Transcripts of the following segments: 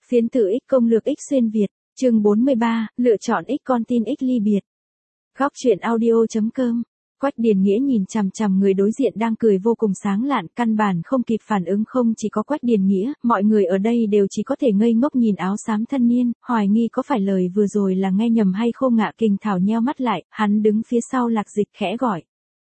Phiến tử X công lược X xuyên Việt, chương 43, lựa chọn X con tin X ly biệt. Góc truyện audio.com. Quách Điền Nghĩa nhìn chằm chằm người đối diện đang cười vô cùng sáng lạn, căn bản không kịp phản ứng. Không chỉ có Quách Điền Nghĩa, mọi người ở đây đều chỉ có thể ngây ngốc nhìn áo xám thanh niên, hoài nghi có phải lời vừa rồi là nghe nhầm hay không. Ngạ Kình Thảo nheo mắt lại, hắn đứng phía sau Lạc Dịch khẽ gọi.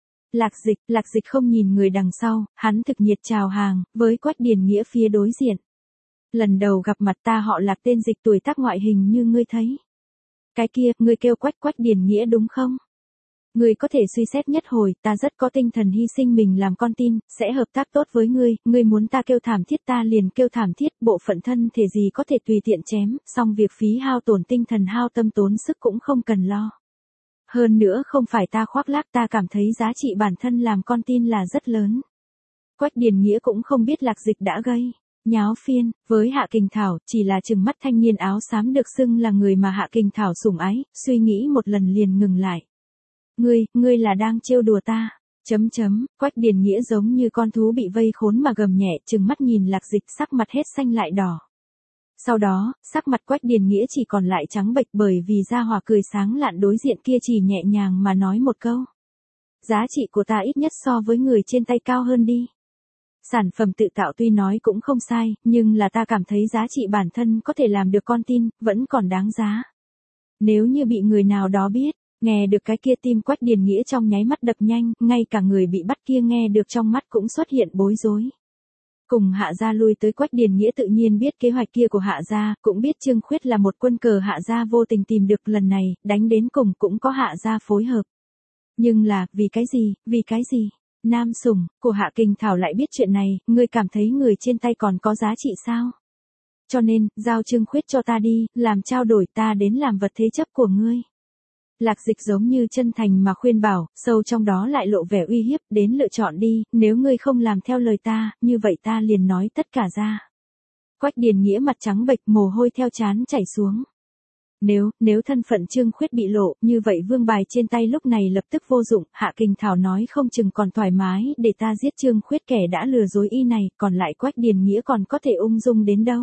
Lạc Dịch không nhìn người đằng sau, hắn thực nhiệt chào hàng, với Quách Điền Nghĩa phía đối diện. Lần đầu gặp mặt ta họ Lạc, tên Dịch, tuổi tác ngoại hình như ngươi thấy. Cái kia, ngươi kêu Quách Điền Nghĩa đúng không? Ngươi có thể suy xét nhất hồi, ta rất có tinh thần hy sinh mình làm con tin, sẽ hợp tác tốt với ngươi muốn ta kêu thảm thiết ta liền kêu thảm thiết, bộ phận thân thể gì có thể tùy tiện chém, xong việc phí hao tổn tinh thần hao tâm tốn sức cũng không cần lo. Hơn nữa không phải ta khoác lác, ta cảm thấy giá trị bản thân làm con tin là rất lớn. Quách Điền Nghĩa cũng không biết Lạc Dịch đã gây nháo phiên với Hạ Kình Thảo, chỉ là trừng mắt thanh niên áo xám được xưng là người mà Hạ Kình Thảo sủng ái, suy nghĩ một lần liền ngừng lại. Ngươi là đang trêu đùa ta? Quách Điền Nghĩa giống như con thú bị vây khốn mà gầm nhẹ, trừng mắt nhìn Lạc Dịch, sắc mặt hết xanh lại đỏ. Sau đó, sắc mặt Quách Điền Nghĩa chỉ còn lại trắng bệch, bởi vì gia hỏa cười sáng lạn đối diện kia chỉ nhẹ nhàng mà nói một câu. Giá trị của ta ít nhất so với người trên tay cao hơn đi. Sản phẩm tự tạo tuy nói cũng không sai, nhưng là ta cảm thấy giá trị bản thân có thể làm được con tin, vẫn còn đáng giá. Nếu như bị người nào đó biết, nghe được cái kia tim Quách Điền Nghĩa trong nháy mắt đập nhanh, ngay cả người bị bắt kia nghe được trong mắt cũng xuất hiện bối rối. Cùng Hạ gia lui tới Quách Điền Nghĩa tự nhiên biết kế hoạch kia của Hạ gia, cũng biết Trương Khuyết là một quân cờ Hạ gia vô tình tìm được, lần này, đánh đến cùng cũng có Hạ gia phối hợp. Nhưng là, vì cái gì? Nam sủng của Hạ Kình Thảo lại biết chuyện này, ngươi cảm thấy người trên tay còn có giá trị sao? Cho nên, giao Trương Khuyết cho ta đi, làm trao đổi, ta đến làm vật thế chấp của ngươi. Lạc Dịch giống như chân thành mà khuyên bảo, sâu trong đó lại lộ vẻ uy hiếp, đến lựa chọn đi, nếu ngươi không làm theo lời ta, như vậy ta liền nói tất cả ra. Quách Điền Nghĩa mặt trắng bệch, mồ hôi theo trán chảy xuống. Nếu thân phận Trương Khuyết bị lộ, như vậy vương bài trên tay lúc này lập tức vô dụng, Hạ Kình Thảo nói không chừng còn thoải mái để ta giết Trương Khuyết kẻ đã lừa dối y này, còn lại Quách Điền Nghĩa còn có thể ung dung đến đâu.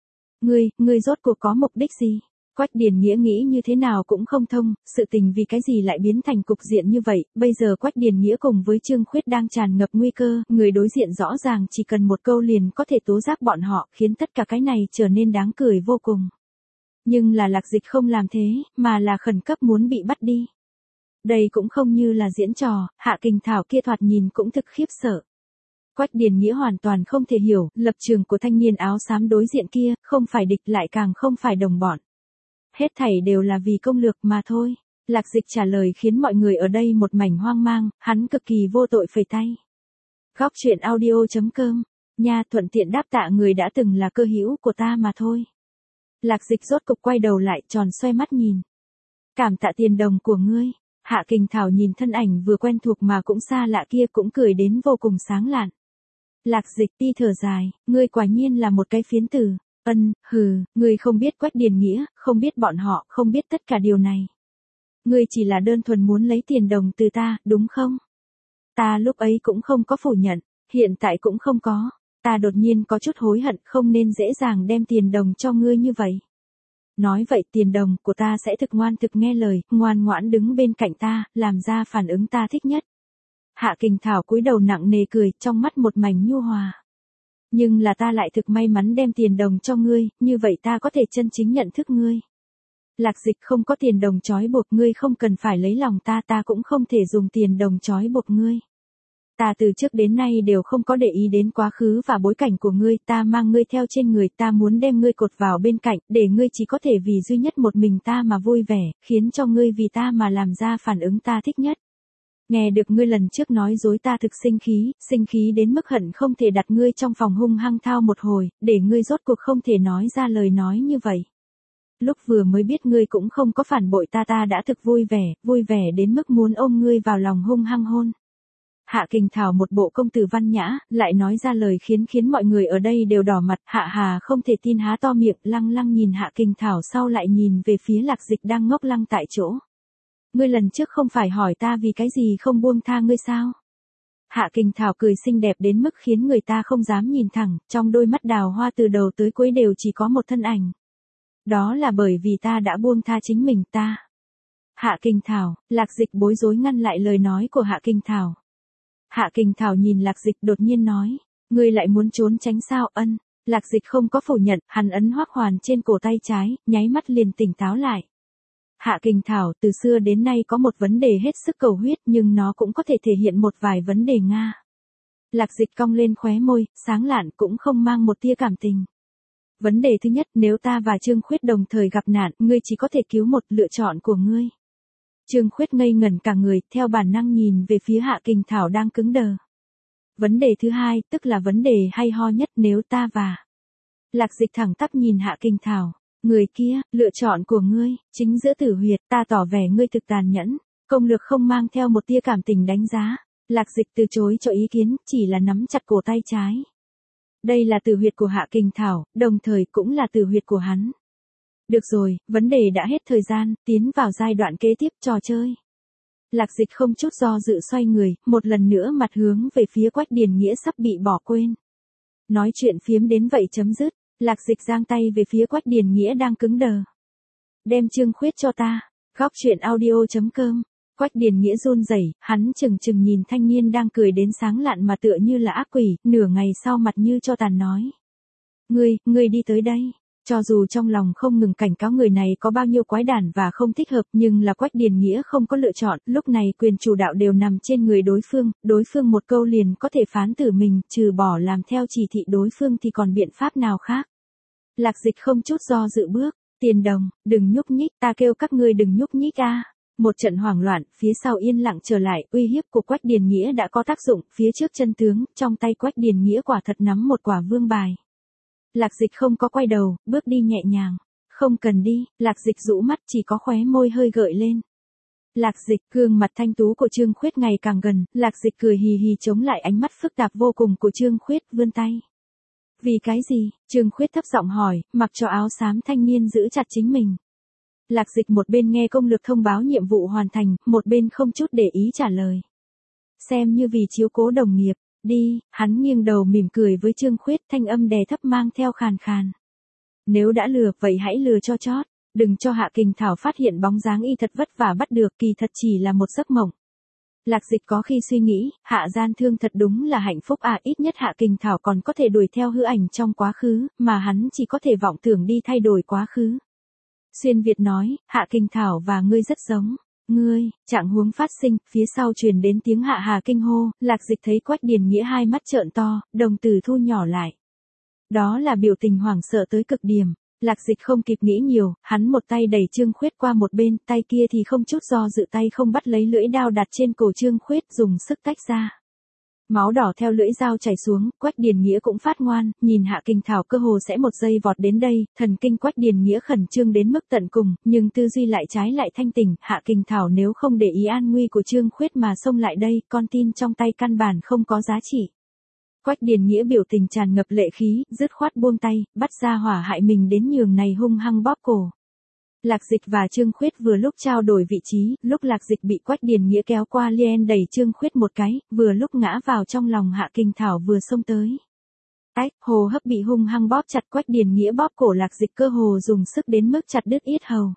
Ngươi rốt cuộc có mục đích gì? Quách Điền Nghĩa nghĩ như thế nào cũng không thông, sự tình vì cái gì lại biến thành cục diện như vậy, bây giờ Quách Điền Nghĩa cùng với Trương Khuyết đang tràn ngập nguy cơ, người đối diện rõ ràng chỉ cần một câu liền có thể tố giác bọn họ, khiến tất cả cái này trở nên đáng cười vô cùng. Nhưng là Lạc Dịch không làm thế, mà là khẩn cấp muốn bị bắt đi. Đây cũng không như là diễn trò, Hạ Kình Thảo kia thoạt nhìn cũng thực khiếp sợ. Quách Điền Nghĩa hoàn toàn không thể hiểu, lập trường của thanh niên áo xám đối diện kia, không phải địch lại càng không phải đồng bọn. Hết thảy đều là vì công lược mà thôi. Lạc Dịch trả lời khiến mọi người ở đây một mảnh hoang mang, hắn cực kỳ vô tội phẩy tay. Góc truyện audio.com, nha, thuận tiện đáp tạ người đã từng là cơ hữu của ta mà thôi. Lạc Dịch rốt cục quay đầu lại, tròn xoay mắt nhìn. Cảm tạ tiền đồng của ngươi. Hạ Kình Thảo nhìn thân ảnh vừa quen thuộc mà cũng xa lạ kia cũng cười đến vô cùng sáng lạn. Lạc Dịch đi thở dài, ngươi quả nhiên là một cái phiến tử. Ngươi không biết Quách Điền Nghĩa, không biết bọn họ, không biết tất cả điều này. Ngươi chỉ là đơn thuần muốn lấy tiền đồng từ ta, đúng không? Ta lúc ấy cũng không có phủ nhận, hiện tại cũng không có. Ta đột nhiên có chút hối hận, không nên dễ dàng đem tiền đồng cho ngươi như vậy. Nói vậy tiền đồng của ta sẽ thực ngoan thực nghe lời, ngoan ngoãn đứng bên cạnh ta, làm ra phản ứng ta thích nhất. Hạ Kình Thảo cúi đầu nặng nề cười, trong mắt một mảnh nhu hòa. Nhưng là ta lại thực may mắn đem tiền đồng cho ngươi, như vậy ta có thể chân chính nhận thức ngươi. Lạc Dịch không có tiền đồng trói buộc ngươi, không cần phải lấy lòng ta, ta cũng không thể dùng tiền đồng trói buộc ngươi. Ta từ trước đến nay đều không có để ý đến quá khứ và bối cảnh của ngươi, ta mang ngươi theo trên người, ta muốn đem ngươi cột vào bên cạnh, để ngươi chỉ có thể vì duy nhất một mình ta mà vui vẻ, khiến cho ngươi vì ta mà làm ra phản ứng ta thích nhất. Nghe được ngươi lần trước nói dối ta thực sinh khí đến mức hận không thể đặt ngươi trong phòng hung hăng thao một hồi, để ngươi rốt cuộc không thể nói ra lời nói như vậy. Lúc vừa mới biết ngươi cũng không có phản bội ta, ta đã thực vui vẻ đến mức muốn ôm ngươi vào lòng hung hăng hôn. Hạ Kình Thảo một bộ công tử văn nhã, lại nói ra lời khiến mọi người ở đây đều đỏ mặt, Hạ Hà không thể tin há to miệng, lăng nhìn Hạ Kình Thảo sau lại nhìn về phía Lạc Dịch đang ngốc lăng tại chỗ. Ngươi lần trước không phải hỏi ta vì cái gì không buông tha ngươi sao? Hạ Kình Thảo cười xinh đẹp đến mức khiến người ta không dám nhìn thẳng, trong đôi mắt đào hoa từ đầu tới cuối đều chỉ có một thân ảnh. Đó là bởi vì ta đã buông tha chính mình ta. Hạ Kình Thảo, Lạc Dịch bối rối ngăn lại lời nói của Hạ Kình Thảo. Hạ Kình Thảo nhìn Lạc Dịch đột nhiên nói, ngươi lại muốn trốn tránh sao? Ân. Lạc Dịch không có phủ nhận, hắn ấn Hoắc Hoàn trên cổ tay trái, nháy mắt liền tỉnh táo lại. Hạ Kình Thảo từ xưa đến nay có một vấn đề hết sức cầu huyết nhưng nó cũng có thể thể hiện một vài vấn đề Nga. Lạc Dịch cong lên khóe môi, sáng lạn cũng không mang một tia cảm tình. Vấn đề thứ nhất, nếu ta và Trương Khuyết đồng thời gặp nạn, ngươi chỉ có thể cứu một, lựa chọn của ngươi. Trương Khuyết ngây ngẩn cả người, theo bản năng nhìn về phía Hạ Kình Thảo đang cứng đờ. Vấn đề thứ hai, tức là vấn đề hay ho nhất, nếu ta và... Lạc Dịch thẳng tắp nhìn Hạ Kình Thảo. Người kia, lựa chọn của ngươi, chính giữa tử huyệt, ta tỏ vẻ ngươi thực tàn nhẫn. Công lược không mang theo một tia cảm tình đánh giá. Lạc Dịch từ chối cho ý kiến, chỉ là nắm chặt cổ tay trái. Đây là tử huyệt của Hạ Kình Thảo, đồng thời cũng là tử huyệt của hắn. Được rồi, vấn đề đã hết thời gian, tiến vào giai đoạn kế tiếp trò chơi. Lạc Dịch không chút do dự xoay người, một lần nữa mặt hướng về phía Quách Điền Nghĩa sắp bị bỏ quên. Nói chuyện phiếm đến vậy chấm dứt, Lạc Dịch giang tay về phía Quách Điền Nghĩa đang cứng đờ. Đem Trương Khuyết cho ta. Góc truyện audio.com. Quách Điền Nghĩa run rẩy, hắn chừng chừng nhìn thanh niên đang cười đến sáng lạn mà tựa như là ác quỷ, nửa ngày sau mặt như cho tàn nói. Ngươi đi tới đây. Cho dù trong lòng không ngừng cảnh cáo người này có bao nhiêu quái đản và không thích hợp nhưng là Quách Điền Nghĩa không có lựa chọn, lúc này quyền chủ đạo đều nằm trên người đối phương một câu liền có thể phán tử mình, trừ bỏ làm theo chỉ thị đối phương thì còn biện pháp nào khác. Lạc Dịch không chút do dự bước, Tiền Đồng, đừng nhúc nhích, ta kêu các ngươi đừng nhúc nhích a. Một trận hoảng loạn, phía sau yên lặng trở lại, uy hiếp của Quách Điền Nghĩa đã có tác dụng, phía trước chân tướng, trong tay Quách Điền Nghĩa quả thật nắm một quả vương bài. Lạc Dịch không có quay đầu, bước đi nhẹ nhàng. Không cần đi, Lạc Dịch rũ mắt chỉ có khóe môi hơi gợi lên. Lạc Dịch, gương mặt thanh tú của Trương Khuyết ngày càng gần, Lạc Dịch cười hì hì chống lại ánh mắt phức tạp vô cùng của Trương Khuyết, vươn tay. Vì cái gì? Trương Khuyết thấp giọng hỏi, mặc cho áo xám thanh niên giữ chặt chính mình. Lạc Dịch một bên nghe công lược thông báo nhiệm vụ hoàn thành, một bên không chút để ý trả lời. Xem như vì chiếu cố đồng nghiệp. Đi, hắn nghiêng đầu mỉm cười với Trương Khuyết, thanh âm đè thấp mang theo khàn khàn. Nếu đã lừa, vậy hãy lừa cho chót, đừng cho Hạ Kình Thảo phát hiện bóng dáng y thật vất vả bắt được, kỳ thật chỉ là một giấc mộng. Lạc Dịch có khi suy nghĩ, Hạ gian thương thật đúng là hạnh phúc à, ít nhất Hạ Kình Thảo còn có thể đuổi theo hư ảnh trong quá khứ, mà hắn chỉ có thể vọng tưởng đi thay đổi quá khứ. Xuyên Việt nói, Hạ Kình Thảo và ngươi rất giống. Ngươi, trạng huống phát sinh, phía sau truyền đến tiếng Hạ Hà kinh hô, Lạc Dịch thấy Quách Điền Nghĩa hai mắt trợn to, đồng tử thu nhỏ lại. Đó là biểu tình hoảng sợ tới cực điểm. Lạc Dịch không kịp nghĩ nhiều, hắn một tay đẩy Trương Khuyết qua một bên, tay kia thì không chút do dự tay không bắt lấy lưỡi dao đặt trên cổ Trương Khuyết, dùng sức tách ra. Máu đỏ theo lưỡi dao chảy xuống, Quách Điền Nghĩa cũng phát ngoan, nhìn Hạ Kình Thảo cơ hồ sẽ một giây vọt đến đây, thần kinh Quách Điền Nghĩa khẩn trương đến mức tận cùng, nhưng tư duy lại trái lại thanh tỉnh, Hạ Kình Thảo nếu không để ý an nguy của Trương Khuyết mà xông lại đây, con tin trong tay căn bản không có giá trị. Quách Điền Nghĩa biểu tình tràn ngập lệ khí, dứt khoát buông tay, bắt ra hỏa hại mình đến nhường này hung hăng bóp cổ. Lạc Dịch và Trương Khuyết vừa lúc trao đổi vị trí, lúc Lạc Dịch bị Quách Điền Nghĩa kéo qua liền đẩy Trương Khuyết một cái, vừa lúc ngã vào trong lòng Hạ Kình Thảo vừa xông tới. Ách, hồ hấp bị hung hăng bóp chặt, Quách Điền Nghĩa bóp cổ Lạc Dịch cơ hồ dùng sức đến mức chặt đứt yết hầu.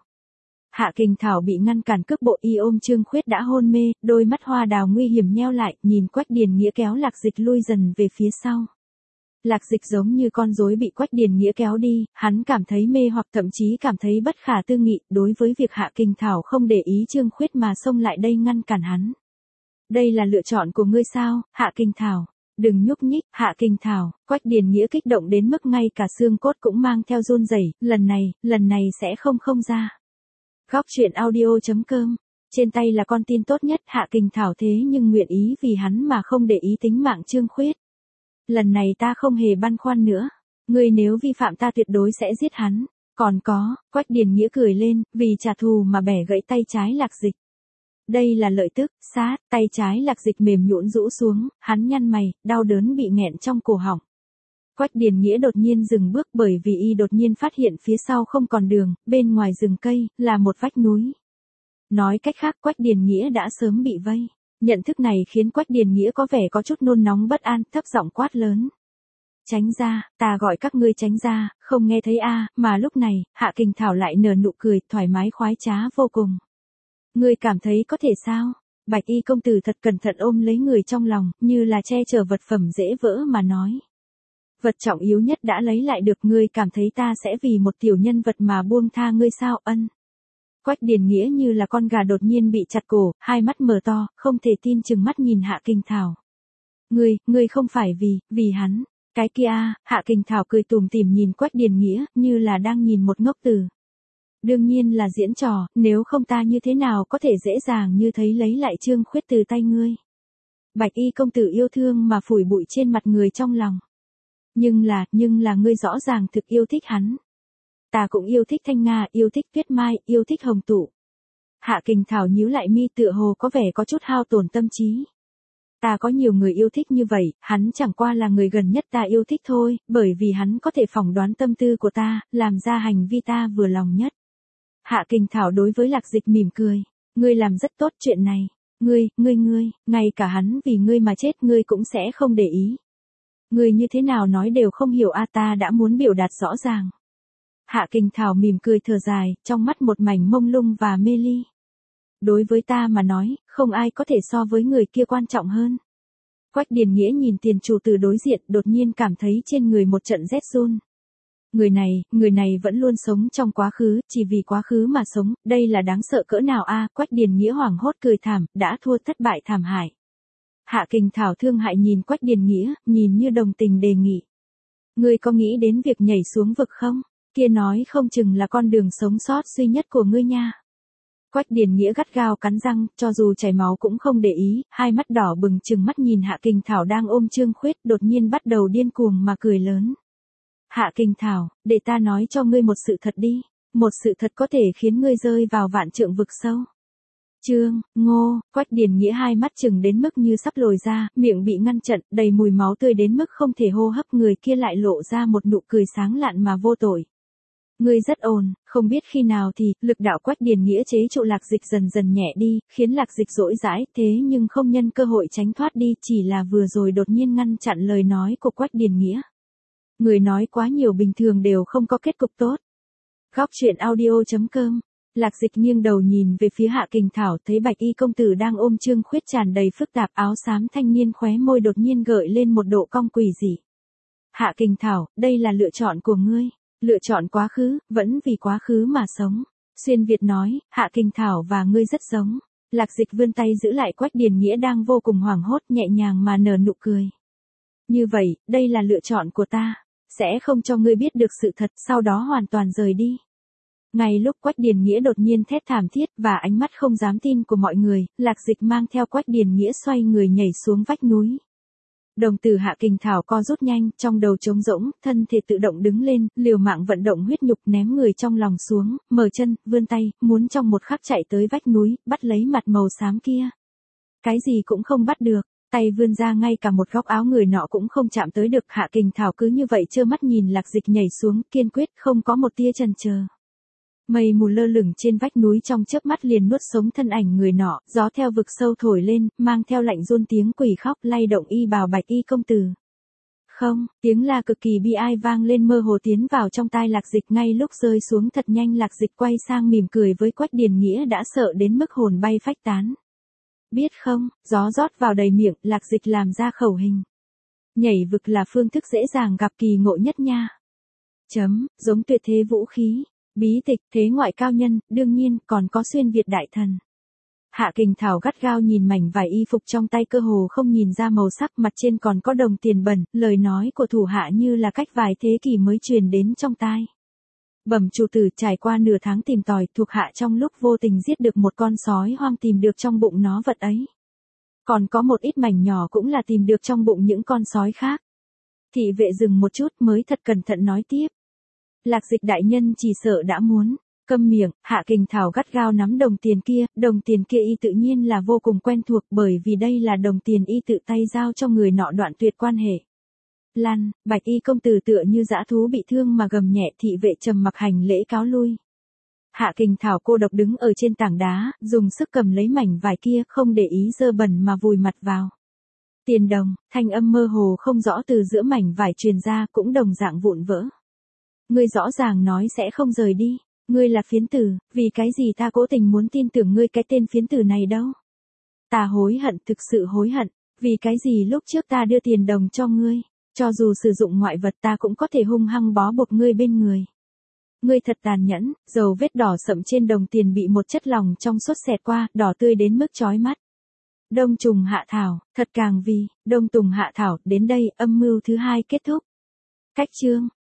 Hạ Kình Thảo bị ngăn cản cước bộ y ôm Trương Khuyết đã hôn mê, đôi mắt hoa đào nguy hiểm nheo lại, nhìn Quách Điền Nghĩa kéo Lạc Dịch lui dần về phía sau. Lạc Dịch giống như con rối bị Quách Điền Nghĩa kéo đi, hắn cảm thấy mê hoặc thậm chí cảm thấy bất khả tư nghị, đối với việc Hạ Kình Thảo không để ý Trương Khuyết mà xông lại đây ngăn cản hắn. Đây là lựa chọn của ngươi sao, Hạ Kình Thảo? Đừng nhúc nhích, Hạ Kình Thảo. Quách Điền Nghĩa kích động đến mức ngay cả xương cốt cũng mang theo run rẩy, lần này sẽ không ra. Góc truyện audio.com. Trên tay là con tin tốt nhất, Hạ Kình Thảo thế nhưng nguyện ý vì hắn mà không để ý tính mạng Trương Khuyết. Lần này ta không hề băn khoăn nữa. Ngươi nếu vi phạm ta tuyệt đối sẽ giết hắn. Còn có, Quách Điền Nghĩa cười lên, vì trả thù mà bẻ gãy tay trái Lạc Dịch. Đây là lợi tức, sát, tay trái Lạc Dịch mềm nhũn rũ xuống, hắn nhăn mày, đau đớn bị nghẹn trong cổ họng. Quách Điền Nghĩa đột nhiên dừng bước bởi vì y đột nhiên phát hiện phía sau không còn đường, bên ngoài rừng cây, là một vách núi. Nói cách khác Quách Điền Nghĩa đã sớm bị vây. Nhận thức này khiến Quách Điền Nghĩa có vẻ có chút nôn nóng bất an, thấp giọng quát lớn. Tránh ra, ta gọi các ngươi tránh ra, không nghe thấy a, mà lúc này, Hạ Kình Thảo lại nở nụ cười, thoải mái khoái trá vô cùng. Ngươi cảm thấy có thể sao? Bạch y công tử thật cẩn thận ôm lấy người trong lòng, như là che chở vật phẩm dễ vỡ mà nói. Vật trọng yếu nhất đã lấy lại được, ngươi cảm thấy ta sẽ vì một tiểu nhân vật mà buông tha ngươi sao? Ân. Quách Điền Nghĩa như là con gà đột nhiên bị chặt cổ, hai mắt mở to, không thể tin trừng mắt nhìn Hạ Kình Thảo. Ngươi không phải vì hắn. Cái kia, Hạ Kình Thảo cười tủm tỉm nhìn Quách Điền Nghĩa, như là đang nhìn một ngốc tử. Đương nhiên là diễn trò, nếu không ta như thế nào có thể dễ dàng như thấy lấy lại Trương Khuyết từ tay ngươi. Bạch y công tử yêu thương mà phủi bụi trên mặt người trong lòng. Nhưng là ngươi rõ ràng thực yêu thích hắn. Ta cũng yêu thích Thanh Nga, yêu thích Tuyết Mai, yêu thích Hồng Tụ. Hạ Kình Thảo nhíu lại mi, tựa hồ có vẻ có chút hao tổn tâm trí. Ta có nhiều người yêu thích như vậy, hắn chẳng qua là người gần nhất ta yêu thích thôi, bởi vì hắn có thể phỏng đoán tâm tư của ta, làm ra hành vi ta vừa lòng nhất. Hạ Kình Thảo đối với Lạc Dịch mỉm cười. Ngươi làm rất tốt chuyện này. Ngươi, ngay cả hắn vì ngươi mà chết ngươi cũng sẽ không để ý. Ngươi như thế nào nói đều không hiểu a, ta đã muốn biểu đạt rõ ràng. Hạ Kình Thảo mỉm cười thở dài, trong mắt một mảnh mông lung và mê ly. Đối với ta mà nói, không ai có thể so với người kia quan trọng hơn. Quách Điền Nghĩa nhìn tiền chủ từ đối diện, đột nhiên cảm thấy trên người một trận rét run. Người này vẫn luôn sống trong quá khứ, chỉ vì quá khứ mà sống, đây là đáng sợ cỡ nào a? Quách Điền Nghĩa hoảng hốt cười thảm, đã thua thất bại thảm hại. Hạ Kình Thảo thương hại nhìn Quách Điền Nghĩa, nhìn như đồng tình đề nghị. Ngươi có nghĩ đến việc nhảy xuống vực không? Kia nói không chừng là con đường sống sót duy nhất của ngươi nha. Quách Điền Nghĩa gắt gao cắn răng, cho dù chảy máu cũng không để ý, hai mắt đỏ bừng trừng mắt nhìn Hạ Kình Thảo đang ôm Trương Khuyết, đột nhiên bắt đầu điên cuồng mà cười lớn. Hạ Kình Thảo, để ta nói cho ngươi một sự thật đi, một sự thật có thể khiến ngươi rơi vào vạn trượng vực sâu. Quách Điền Nghĩa hai mắt trừng đến mức như sắp lồi ra, miệng bị ngăn chặn, đầy mùi máu tươi đến mức không thể hô hấp, người kia lại lộ ra một nụ cười sáng lạn mà vô tội. Ngươi rất ồn, không biết khi nào thì, lực đạo Quách Điền Nghĩa chế trụ Lạc Dịch dần dần nhẹ đi, khiến Lạc Dịch dỗi dãi, thế nhưng không nhân cơ hội tránh thoát đi, chỉ là vừa rồi đột nhiên ngăn chặn lời nói của Quách Điền Nghĩa. Người nói quá nhiều bình thường đều không có kết cục tốt. Góc truyện audio.com. Lạc Dịch nghiêng đầu nhìn về phía Hạ Kình Thảo, thấy Bạch y công tử đang ôm Trương Khuyết tràn đầy phức tạp, áo xám thanh niên khóe môi đột nhiên gợi lên một độ cong quỷ dị. Hạ Kình Thảo, đây là lựa chọn của ngươi. Lựa chọn quá khứ, vẫn vì quá khứ mà sống. Xuyên Việt nói, Hạ Kình Thảo và ngươi rất giống. Lạc Dịch vươn tay giữ lại Quách Điền Nghĩa đang vô cùng hoảng hốt, nhẹ nhàng mà nở nụ cười. Như vậy, đây là lựa chọn của ta. Sẽ không cho ngươi biết được sự thật, sau đó hoàn toàn rời đi. Ngay lúc Quách Điền Nghĩa đột nhiên thét thảm thiết và ánh mắt không dám tin của mọi người, Lạc Dịch mang theo Quách Điền Nghĩa xoay người nhảy xuống vách núi. Đồng tử Hạ Kình Thảo co rút nhanh, trong đầu trống rỗng, thân thể tự động đứng lên, liều mạng vận động huyết nhục, ném người trong lòng xuống, mở chân, vươn tay, muốn trong một khắc chạy tới vách núi, bắt lấy mặt màu xám kia. Cái gì cũng không bắt được, tay vươn ra ngay cả một góc áo người nọ cũng không chạm tới được. Hạ Kình Thảo cứ như vậy trơ mắt nhìn Lạc Dịch nhảy xuống, kiên quyết không có một tia chần chờ. Mây mù lơ lửng trên vách núi trong chớp mắt liền nuốt sống thân ảnh người nọ, gió theo vực sâu thổi lên, mang theo lạnh run tiếng quỷ khóc lay động y bào Bạch y công tử. Không, tiếng la cực kỳ bi ai vang lên mơ hồ tiến vào trong tai Lạc Dịch, ngay lúc rơi xuống thật nhanh Lạc Dịch quay sang mỉm cười với Quách Điền Nghĩa đã sợ đến mức hồn bay phách tán. Biết không, gió rót vào đầy miệng, Lạc Dịch làm ra khẩu hình. Nhảy vực là phương thức dễ dàng gặp kỳ ngộ nhất nha. Giống tuyệt thế vũ khí. Bí tịch, thế ngoại cao nhân, đương nhiên, còn có xuyên Việt đại thần. Hạ Kình Thảo gắt gao nhìn mảnh vải y phục trong tay, cơ hồ không nhìn ra màu sắc, mặt trên còn có đồng tiền bẩn, lời nói của thủ hạ như là cách vài thế kỷ mới truyền đến trong tai. Bẩm chủ tử, trải qua nửa tháng tìm tòi, thuộc hạ trong lúc vô tình giết được một con sói hoang, tìm được trong bụng nó vật ấy. Còn có một ít mảnh nhỏ cũng là tìm được trong bụng những con sói khác. Thị vệ dừng một chút mới thật cẩn thận nói tiếp. Lạc Dịch đại nhân chỉ sợ đã muốn. Câm miệng, Hạ Kình Thảo gắt gao nắm đồng tiền kia y tự nhiên là vô cùng quen thuộc, bởi vì đây là đồng tiền y tự tay giao cho người nọ đoạn tuyệt quan hệ. Lăn, Bạch y công tử tựa như dã thú bị thương mà gầm nhẹ, thị vệ trầm mặc hành lễ cáo lui. Hạ Kình Thảo cô độc đứng ở trên tảng đá, dùng sức cầm lấy mảnh vải kia, không để ý dơ bẩn mà vùi mặt vào. Tiền đồng, thanh âm mơ hồ không rõ từ giữa mảnh vải truyền ra, cũng đồng dạng vụn vỡ. Ngươi rõ ràng nói sẽ không rời đi, ngươi là phiến tử, vì cái gì ta cố tình muốn tin tưởng ngươi cái tên phiến tử này đâu. Ta hối hận, thực sự hối hận, vì cái gì lúc trước ta đưa tiền đồng cho ngươi, cho dù sử dụng ngoại vật ta cũng có thể hung hăng bó buộc ngươi bên người. Ngươi thật tàn nhẫn, dầu vết đỏ sậm trên đồng tiền bị một chất lỏng trong suốt xẹt qua, đỏ tươi đến mức chói mắt. Đông trùng hạ thảo, thật càng vì, đông tùng hạ thảo, đến đây, âm mưu thứ 2 kết thúc. Cách chương.